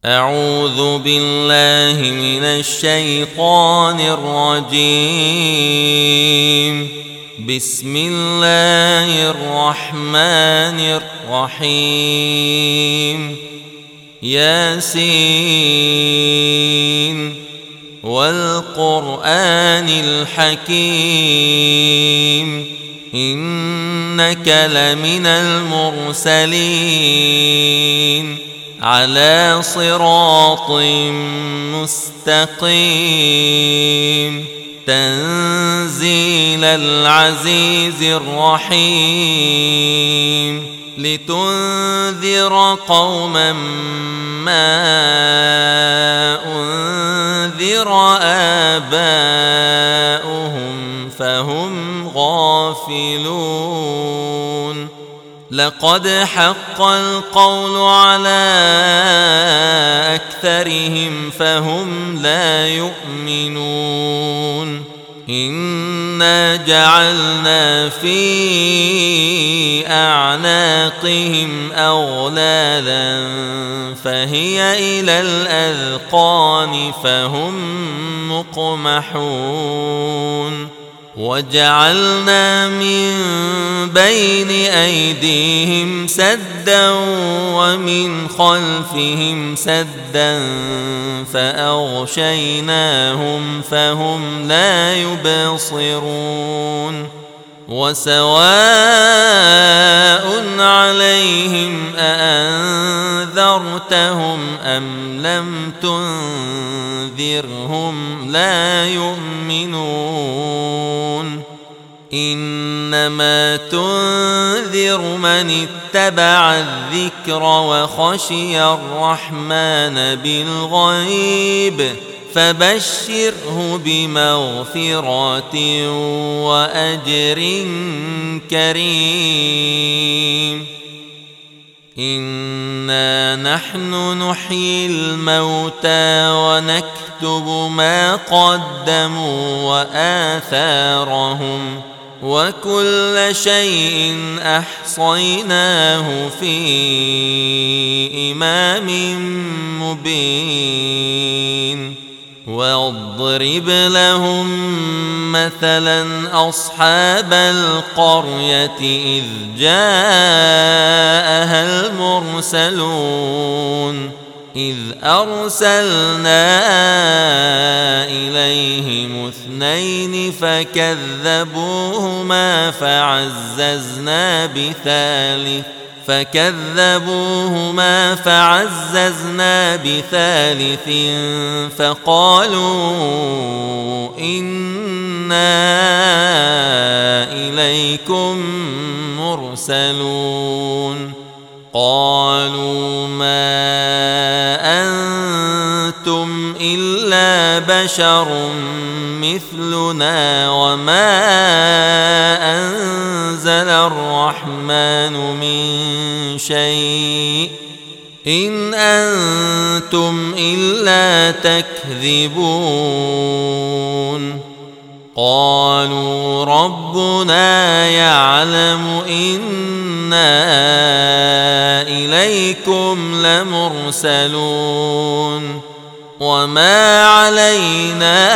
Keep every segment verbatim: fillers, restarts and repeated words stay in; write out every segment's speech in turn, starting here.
أعوذ بالله من الشيطان الرجيم. بسم الله الرحمن الرحيم. ياسين والقرآن الحكيم إنك لمن المرسلين على صراط مستقيم تنزيل العزيز الرحيم لتنذر قوما ما أنذر آباؤهم فهم غافلون. لقد حق القول على أكثرهم فهم لا يؤمنون. إنا جعلنا في أعناقهم أغلالا فهي إلى الأذقان فهم مقمحون. وجعلنا من بين أيديهم سدا ومن خلفهم سدا فأغشيناهم فهم لا يبصرون. وسواء عليهم أأنذرتهم أم لم تنذرهم لا يؤمنون. إنما تنذر من اتبع الذكر وخشي الرحمن بالغيب فبشره بمغفرة وأجر كريم. إنا نحن نحيي الموتى ونكتب ما قدموا وآثارهم وكل شيء أحصيناه في إمام مبين. واضرب لهم مثلا أصحاب القرية إذ جاءها المرسلون إذ أرسلنا إليهم اثنين فكذبوهما فعززنا بثالث فكذبوهما فعززنا بثالث فقالوا إنا إليكم مرسلون. قالوا ما أنتم إلا بشر مثلنا وما أنزل الرحمن من شيء إن أنتم إلا تكذبون. قالوا ربنا يعلم إنا إليكم لمرسلون وما علينا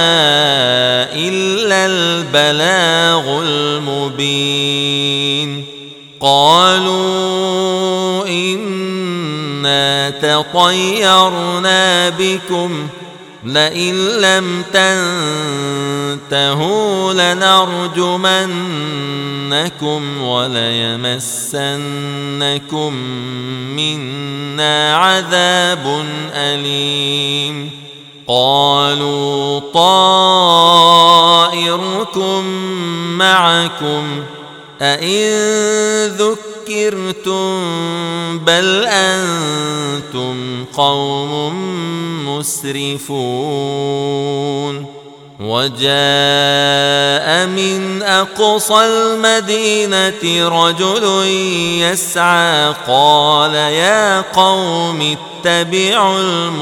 إلا البلاغ المبين. قالوا إنا تطيرنا بكم لئن لم تنتهوا لنرجمنكم وليمسنكم منا عذاب أليم. قالوا طائركم معكم أئن ذكرتم بل أنتم قوم مسرفون. وجاء من أقصى المدينة رجل يسعى قال يا قوم اتبعوا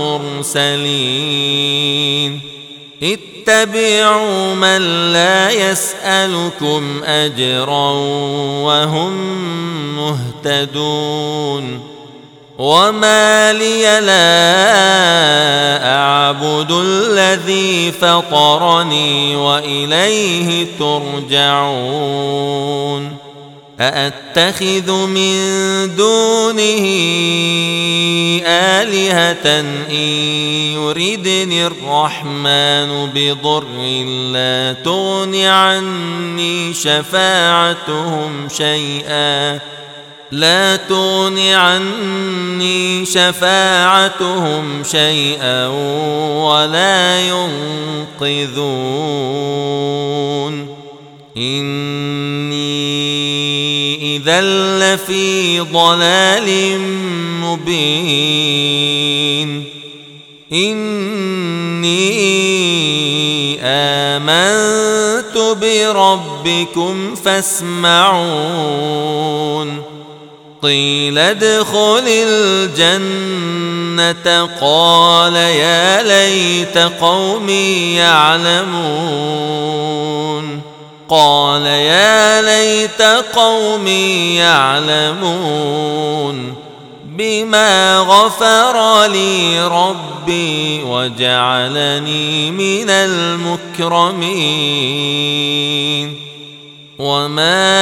المرسلين اتبعوا من لا يسألكم أجرا وهم مهتدون. وما لي لا أعبد الذي فطرني وإليه ترجعون أأتخذ من دونه آلهة إن يردني الرحمن بضر لا تغن عني شفاعتهم شيئا لا تغن عني شفاعتهم شيئا ولا ينقذون إني إذا لفي ضلال مبين إني آمنت بربكم فاسمعون قيل ادخل الجنة قال يا ليت قومي يعلمون قال يا ليت قومي يعلمون بما غفر لي ربي وجعلني من المكرمين وما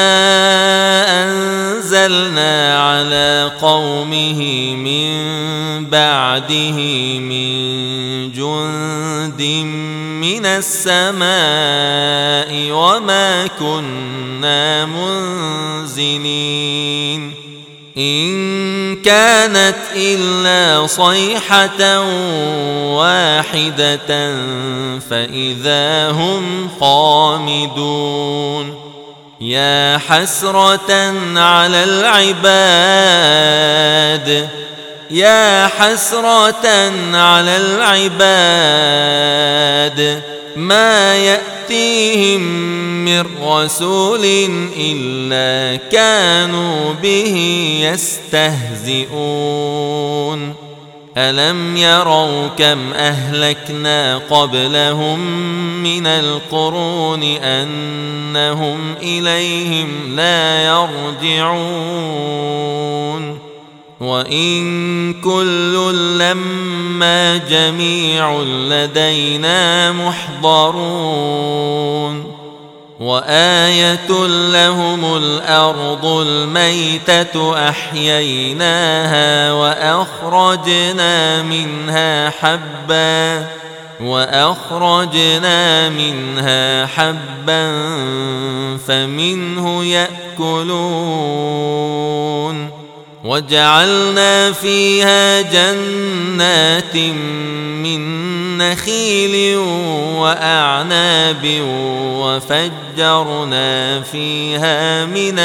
أنزلنا على قومه من بعده من جند من السماء وما كنا منزلين إن كانت إلا صيحة واحدة فإذا هم خامدون يا حسرة على العباد يا حسرة على العباد ما يأتيهم من رسول إلا كانوا به يستهزئون ألم يروا كم أهلكنا قبلهم من القرون أنهم إليهم لا يرجعون وإن كل لما جميع لدينا محضرون وآية لهم الأرض الميتة أحييناها وأخرجنا منها حبا وأخرجنا منها حبا فمنه يأكلون وجعلنا فيها جنات من نخيل وأعناب وفجرنا فيها من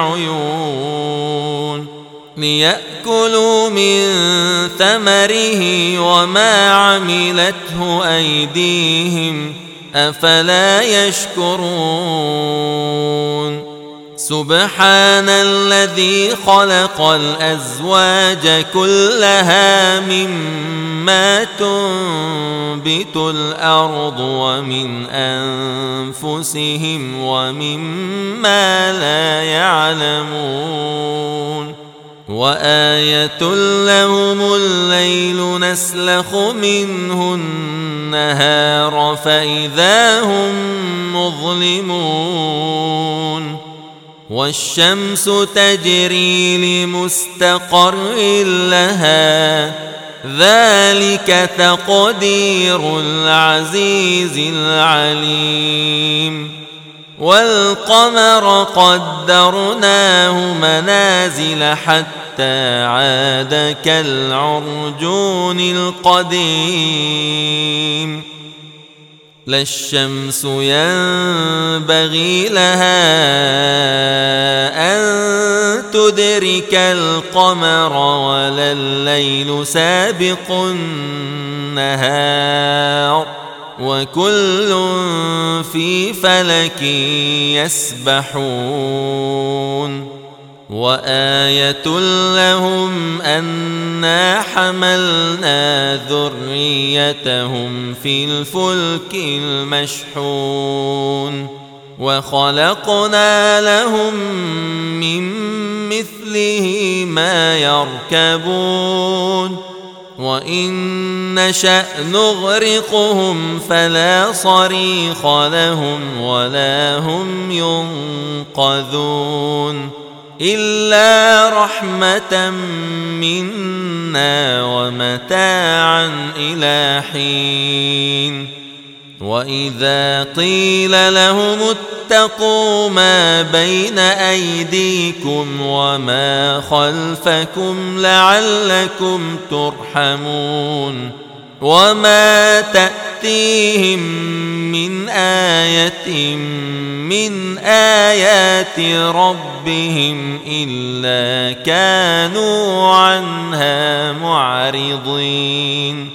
العيون ليأكلوا من ثمره وما عملته أيديهم أفلا يشكرون سبحان الذي خلق الأزواج كلها مما تنبت الأرض ومن أنفسهم ومما لا يعلمون وآية لهم الليل نسلخ منه النهار فإذا هم مظلمون والشمس تجري لمستقر لها ذلك تقدير العزيز العليم والقمر قدرناه منازل حتى عاد كالعرجون القديم لا الشمس ينبغي لها أن تدرك القمر ولا الليل سابق النهار وكل في فلك يسبحون وآية لهم أنا حملنا ذريتهم في الفلك المشحون وخلقنا لهم من مثله ما يركبون وإن نشأ نغرقهم فلا صريخ لهم ولا هم ينقذون إلا رحمة منا ومتاعا إلى حين وإذا قيل لهم اتقوا ما بين أيديكم وما خلفكم لعلكم ترحمون وما تأتيهم من آية من آيات ربهم إلا كانوا عنها معرضين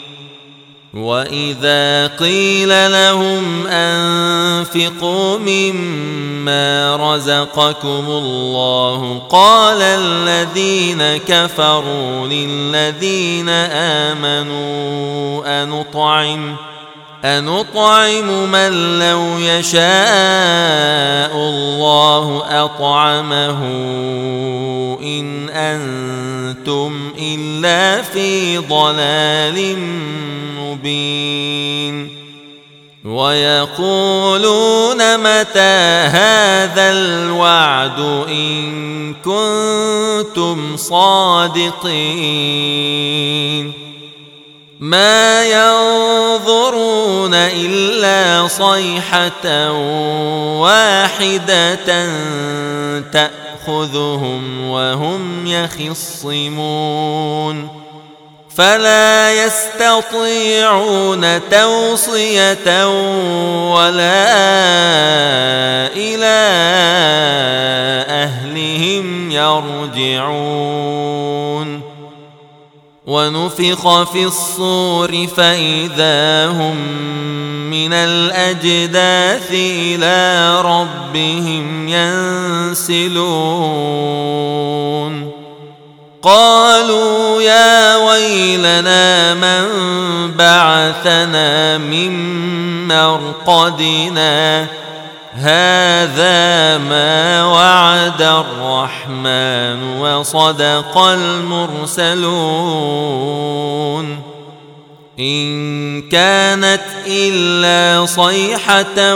وإذا قيل لهم أنفقوا مما رزقكم الله قال الذين كفروا للذين آمنوا أنطعم أنطعم من لو يشاء الله أطعمه إن أنتم إلا في ضلال مبين ويقولون متى هذا الوعد إن كنتم صادقين ما ينظرون إلا صيحة واحدة تأخذهم وهم يخصمون فلا يستطيعون توصية ولا إلى أهلهم يرجعون ونفخ في الصور فإذا هم من الأجداث إلى ربهم ينسلون قالوا يا ويلنا من بعثنا من مرقدنا هذا ما وعد الرحمن وصدق المرسلون إن كانت إلا صيحة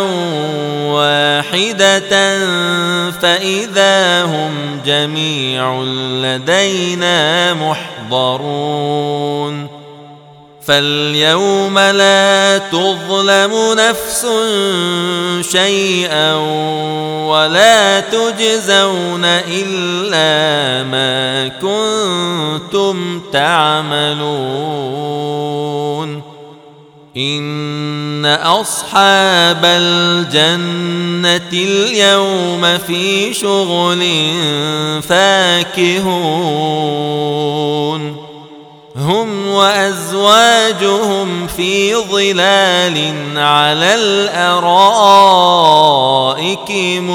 واحدة فإذا هم جميع لدينا محضرون فاليوم لا تظلم نفس شيئا ولا تجزون إلا ما كنتم تعملون إن أصحاب الجنة اليوم في شغل فاكهون هم وأزواجهم في ظلال على الأرائك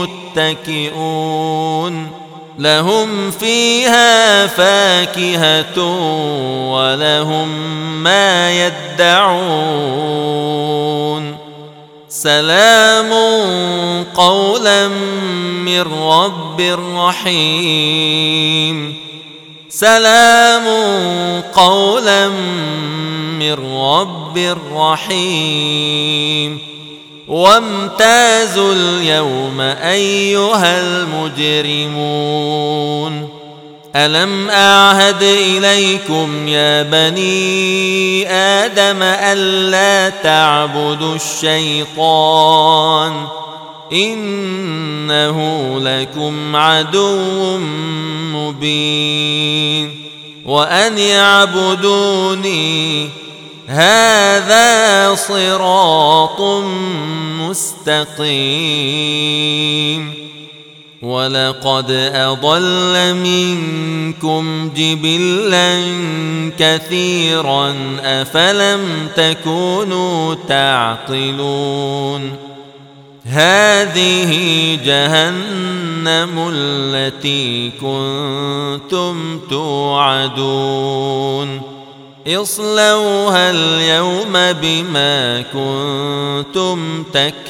متكئون لهم فيها فاكهة ولهم ما يدعون سلام قولا من رب رحيم سلام قولا من رب رحيم وامتازوا اليوم أيها المجرمون ألم أعهد إليكم يا بني آدم ألا تعبدوا الشيطان إنه لكم عدو مبين وأن يعبدوني هذا صراط مستقيم ولقد أضل منكم جبلا كثيرا أفلم تكونوا تعقلون هذه جهنم التي كنتم توعدون اصلوها اليوم بما كنتم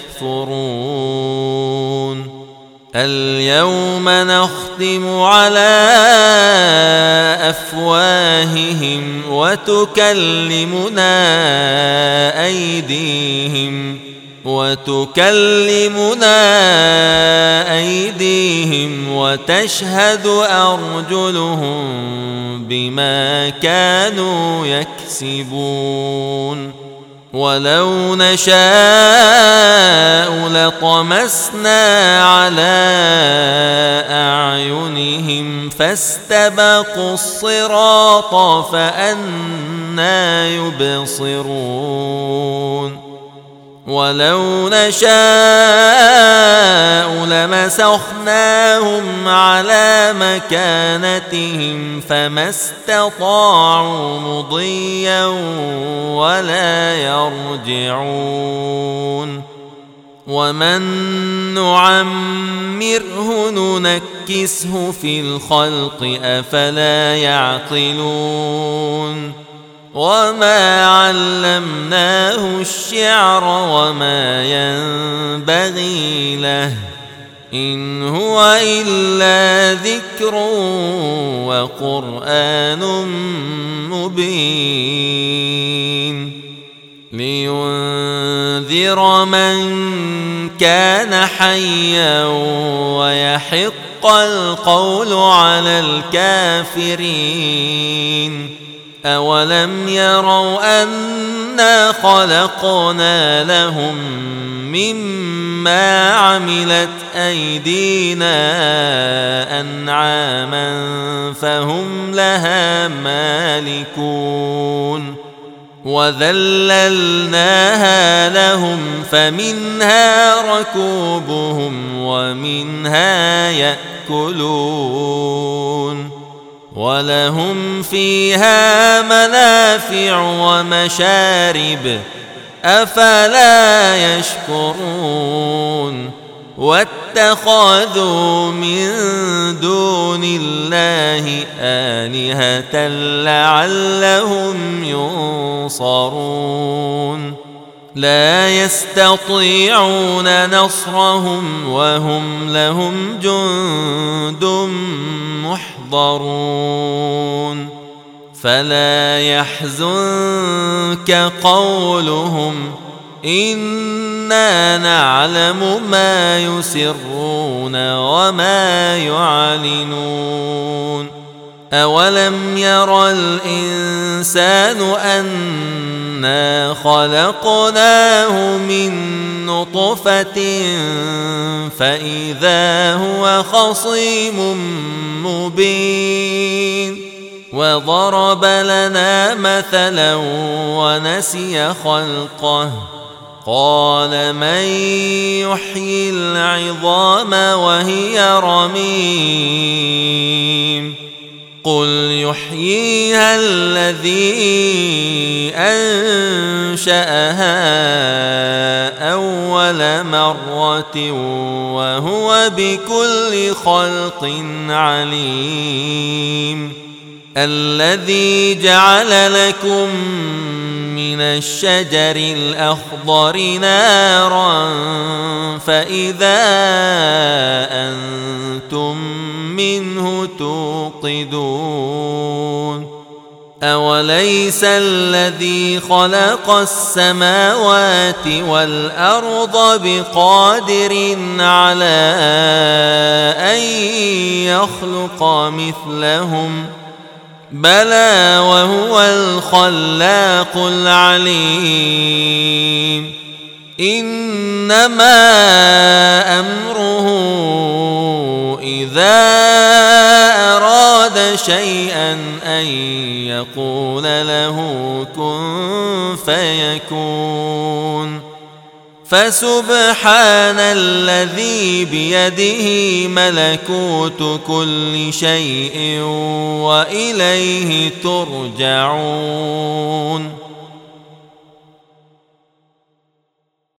تكفرون اليوم نختم على أفواههم وتكلمنا أيديهم وتكلمنا أيديهم وتشهد أرجلهم بما كانوا يكسبون ولو نشاء لطمسنا على أعينهم فاستبقوا الصراط فأنى يبصرون ولو نشاء لمسخناهم على مكانتهم فما استطاعوا مضيا ولا يرجعون ومن نعمره ننكسه في الخلق أفلا يعقلون وما علمناه الشعر وما ينبغي له إن هو إلا ذكر وقرآن مبين لينذر من كان حيا ويحق القول على الكافرين أولم يروا أنا خلقنا لهم مما عملت أيدينا أنعاما فهم لها مالكون وذللناها لهم فمنها ركوبهم ومنها يأكلون ولهم فيها منافع ومشارب أفلا يشكرون واتخذوا من دون الله آلهة لعلهم ينصرون لا يستطيعون نصرهم وهم لهم جند محضرون فلا يحزنك قولهم إنا نعلم ما يسرون وما يعلنون أولم ير الإنسان أنا خلقناه من نطفة فإذا هو خصيم مبين وضرب لنا مثلا ونسي خلقه قال من يحيي العظام وهي رميم قل يحييها الذي أنشأها أول مرة وهو بكل خلق عليم الذي جعل لكم من الشجر الأخضر نارا فإذا أنتم منه توقدون أوليس الذي خلق السماوات والأرض بقادر على أن يخلق مثلهم بلى وهو الخلاق العليم إنما أمره إذا أراد شيئا أن يقول له كن فيكون فسبحان الذي بيده ملكوت كل شيء وإليه ترجعون